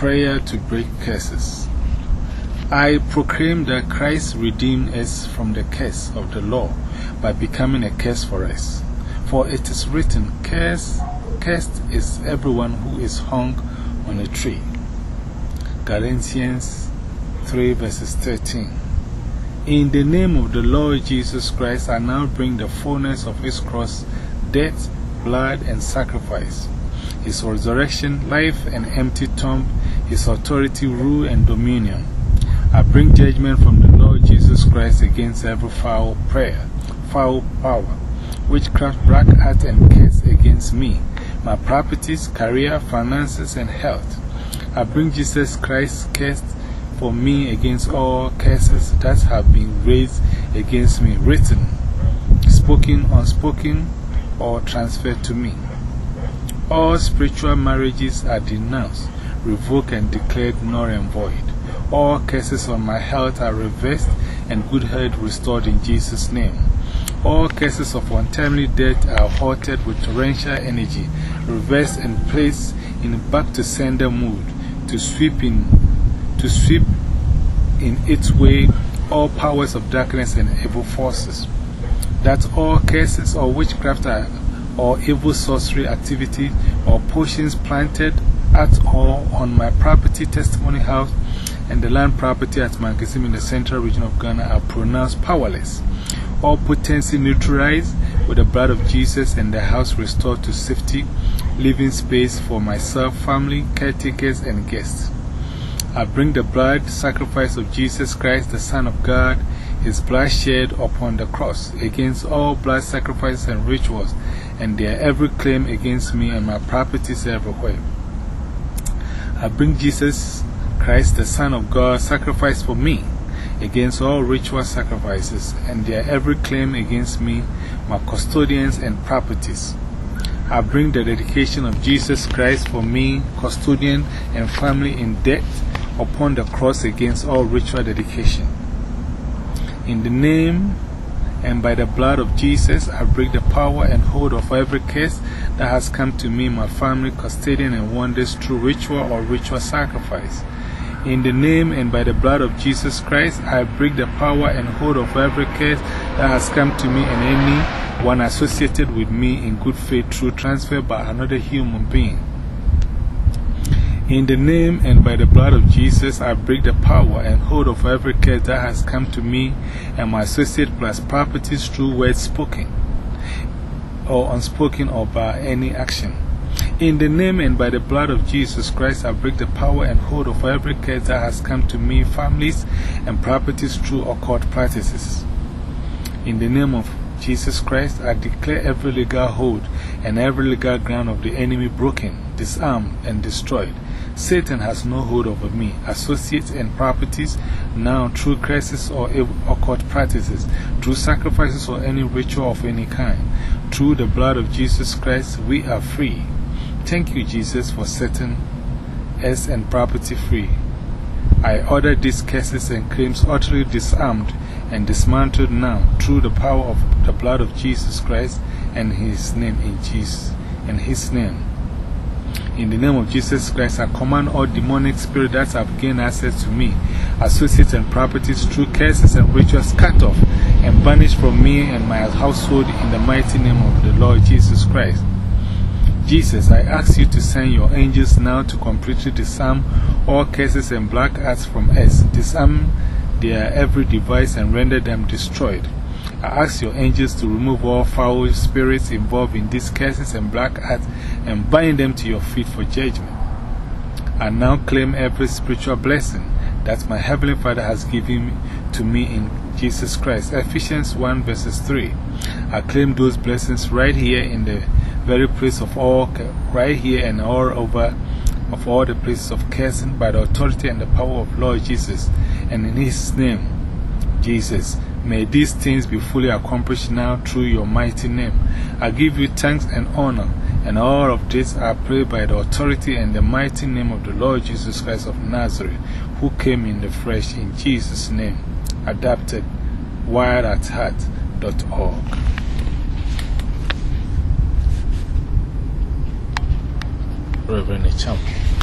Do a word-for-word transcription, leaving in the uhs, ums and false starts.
Prayer to break curses. I proclaim that Christ redeemed us from the curse of the law by becoming a curse for us. For it is written, Cursed, cursed is everyone who is hung on a tree. Galatians three verses thirteen. In the name of the Lord Jesus Christ, I now bring the fullness of His cross, death, blood, and sacrifice, His resurrection, life, and empty tomb, His authority, rule, and dominion. I bring judgment from the Lord Jesus Christ against every foul prayer, foul power, witchcraft, black art, and curse against me, my properties, career, finances, and health. I bring Jesus Christ's curse for me against all curses that have been raised against me, written, spoken, unspoken, or transferred to me. All spiritual marriages are denounced, revoked, and declared null and void. All curses on my health are reversed and good health restored in Jesus' name. All cases of untimely death are halted with torrential energy, reversed and placed in back to sender mood to sweep in, to sweep in its way all powers of darkness and evil forces. That all cases or witchcraft are, or evil sorcery activity or potions planted at or on my property, testimony house, and the land property at Mankasim in the central region of Ghana are pronounced powerless. All potency neutralized with the blood of Jesus, and the house restored to safety, living space for myself, family, caretakers, and guests. I bring the blood sacrifice of Jesus Christ, the Son of God, His blood shed upon the cross, against all blood sacrifices and rituals, and their every claim against me and my properties everywhere. I bring Jesus Christ, the Son of God, sacrifice for me, against all ritual sacrifices, and their every claim against me, my custodians, and properties. I bring the dedication of Jesus Christ for me, custodian, and family in debt upon the cross against all ritual dedication. In the name and by the blood of Jesus, I break the power and hold of every curse that has come to me, my family, custodian, and wonders through ritual or ritual sacrifice. In the name and by the blood of Jesus Christ, I break the power and hold of every curse that has come to me and any one associated with me in good faith through transfer by another human being. In the name and by the blood of Jesus, I break the power and hold of every curse that has come to me and my associate plus properties through words spoken or unspoken or by any action. In the name and by the blood of Jesus Christ, I break the power and hold of every curse that has come to me, families, and properties through occult practices. In the name of Jesus Christ, I declare every legal hold and every legal ground of the enemy broken, disarmed, and destroyed. Satan has no hold over me, associates, and properties now through curses or occult practices, through sacrifices or any ritual of any kind. Through the blood of Jesus Christ, we are free. Thank you, Jesus, for setting us and property free. I order these curses and claims utterly disarmed and dismantled now through the power of the blood of Jesus Christ and His name in Jesus, in His name. In the name of Jesus Christ, I command all demonic spirits that have gained access to me, associates, and properties through curses and rituals cut off and banished from me and my household in the mighty name of the Lord Jesus Christ. Jesus, I ask you to send your angels now to completely disarm all curses and black arts from us, disarm their every device and render them destroyed. I ask your angels to remove all foul spirits involved in these curses and black arts and bind them to your feet for judgment. I now claim every spiritual blessing that my Heavenly Father has given to me in Jesus Christ. Ephesians one verses three. I claim those blessings right here in the very place of all, right here and all over of all the places of cursing by the authority and the power of Lord Jesus. And in His name, Jesus, may these things be fully accomplished now through your mighty name. I give you thanks and honor, and all of this I pray by the authority and the mighty name of the Lord Jesus Christ of Nazareth, who came in the flesh, in Jesus' name. Adapted, wired at heart dot org. Reverend Champ.